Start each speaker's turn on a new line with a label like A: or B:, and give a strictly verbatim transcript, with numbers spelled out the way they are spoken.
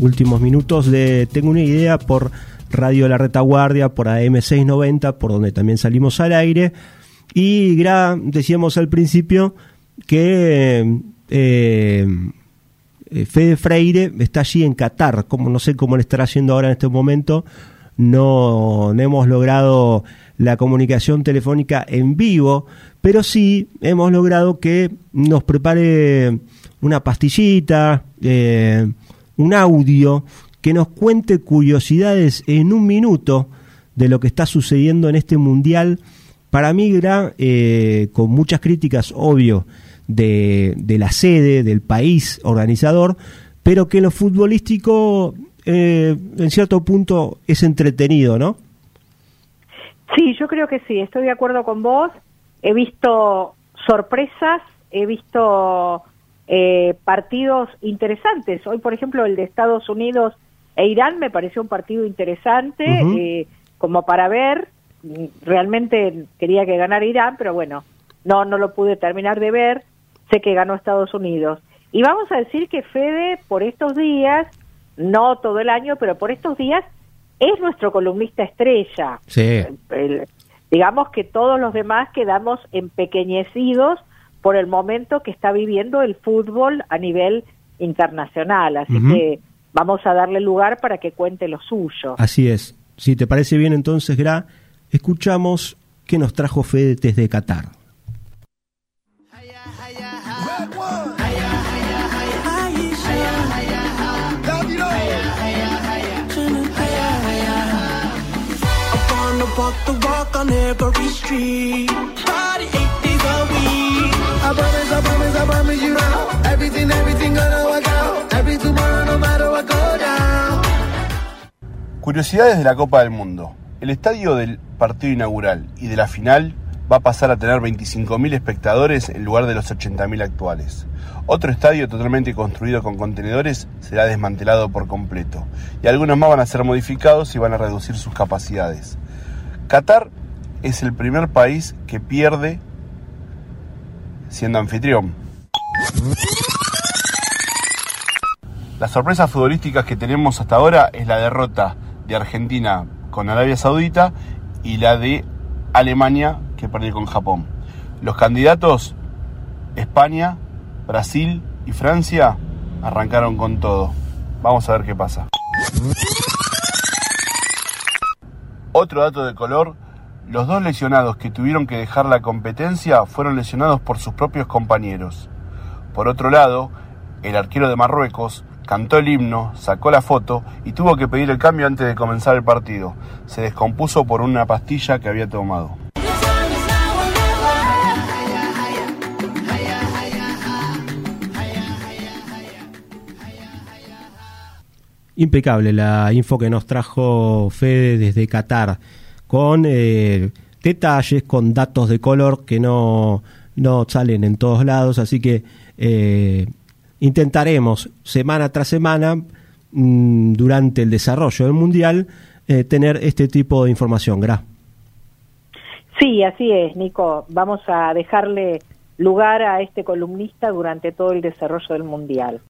A: últimos minutos de Tengo una idea por Radio La Retaguardia, por A M seiscientos noventa, por donde también salimos al aire. Y Gra, decíamos al principio que eh, Fede Freire está allí en Qatar, como no sé cómo le estará haciendo ahora en este momento. No, no hemos logrado la comunicación telefónica en vivo, pero sí hemos logrado que nos prepare una pastillita, eh, un audio, que nos cuente curiosidades en un minuto de lo que está sucediendo en este mundial. Para mí, Gra, eh, con muchas críticas, obvio, de, de la sede, del país organizador, pero que en lo futbolístico, eh, en cierto punto, es entretenido, ¿no?
B: Sí, yo creo que sí, estoy de acuerdo con vos. He visto sorpresas, he visto eh, partidos interesantes. Hoy, por ejemplo, el de Estados Unidos e Irán me pareció un partido interesante, uh-huh. eh, como para ver. Realmente quería que ganara Irán, pero bueno, no, no lo pude terminar de ver. Sé que ganó Estados Unidos. Y vamos a decir que Fede, por estos días, no todo el año, pero por estos días, es nuestro columnista estrella.
A: Sí.
B: El, el, digamos que todos los demás quedamos empequeñecidos por el momento que está viviendo el fútbol a nivel internacional. Así uh-huh. que vamos a darle lugar para que cuente lo suyo.
A: Así es. Si te parece bien, entonces, Gra, escuchamos qué nos trajo Fede desde Qatar.
C: Walk the walk on every street. Party eight days a week. I promise, I promise, I promise you now. Everything, everything gonna work out. Every tomorrow, no matter what go down.
D: Curiosidades de la Copa del Mundo. El estadio del partido inaugural y de la final va a pasar a tener veinticinco mil espectadores en lugar de los ochenta mil actuales. Otro estadio totalmente construido con contenedores será desmantelado por completo. Y algunos más van a ser modificados y van a reducir sus capacidades. Qatar es el primer país que pierde siendo anfitrión. Las sorpresas futbolísticas que tenemos hasta ahora es la derrota de Argentina con Arabia Saudita y la de Alemania que perdió con Japón. Los candidatos España, Brasil y Francia arrancaron con todo. Vamos a ver qué pasa. Otro dato de color, los dos lesionados que tuvieron que dejar la competencia fueron lesionados por sus propios compañeros. Por otro lado, el arquero de Marruecos cantó el himno, sacó la foto y tuvo que pedir el cambio antes de comenzar el partido. Se descompuso por una pastilla que había tomado.
A: Impecable la info que nos trajo Fede desde Qatar, con eh, detalles, con datos de color que no, no salen en todos lados, así que eh, intentaremos semana tras semana mmm, durante el desarrollo del Mundial eh, tener este tipo de información. Gra.
B: Sí, así es, Nico. Vamos a dejarle lugar a este columnista durante todo el desarrollo del Mundial.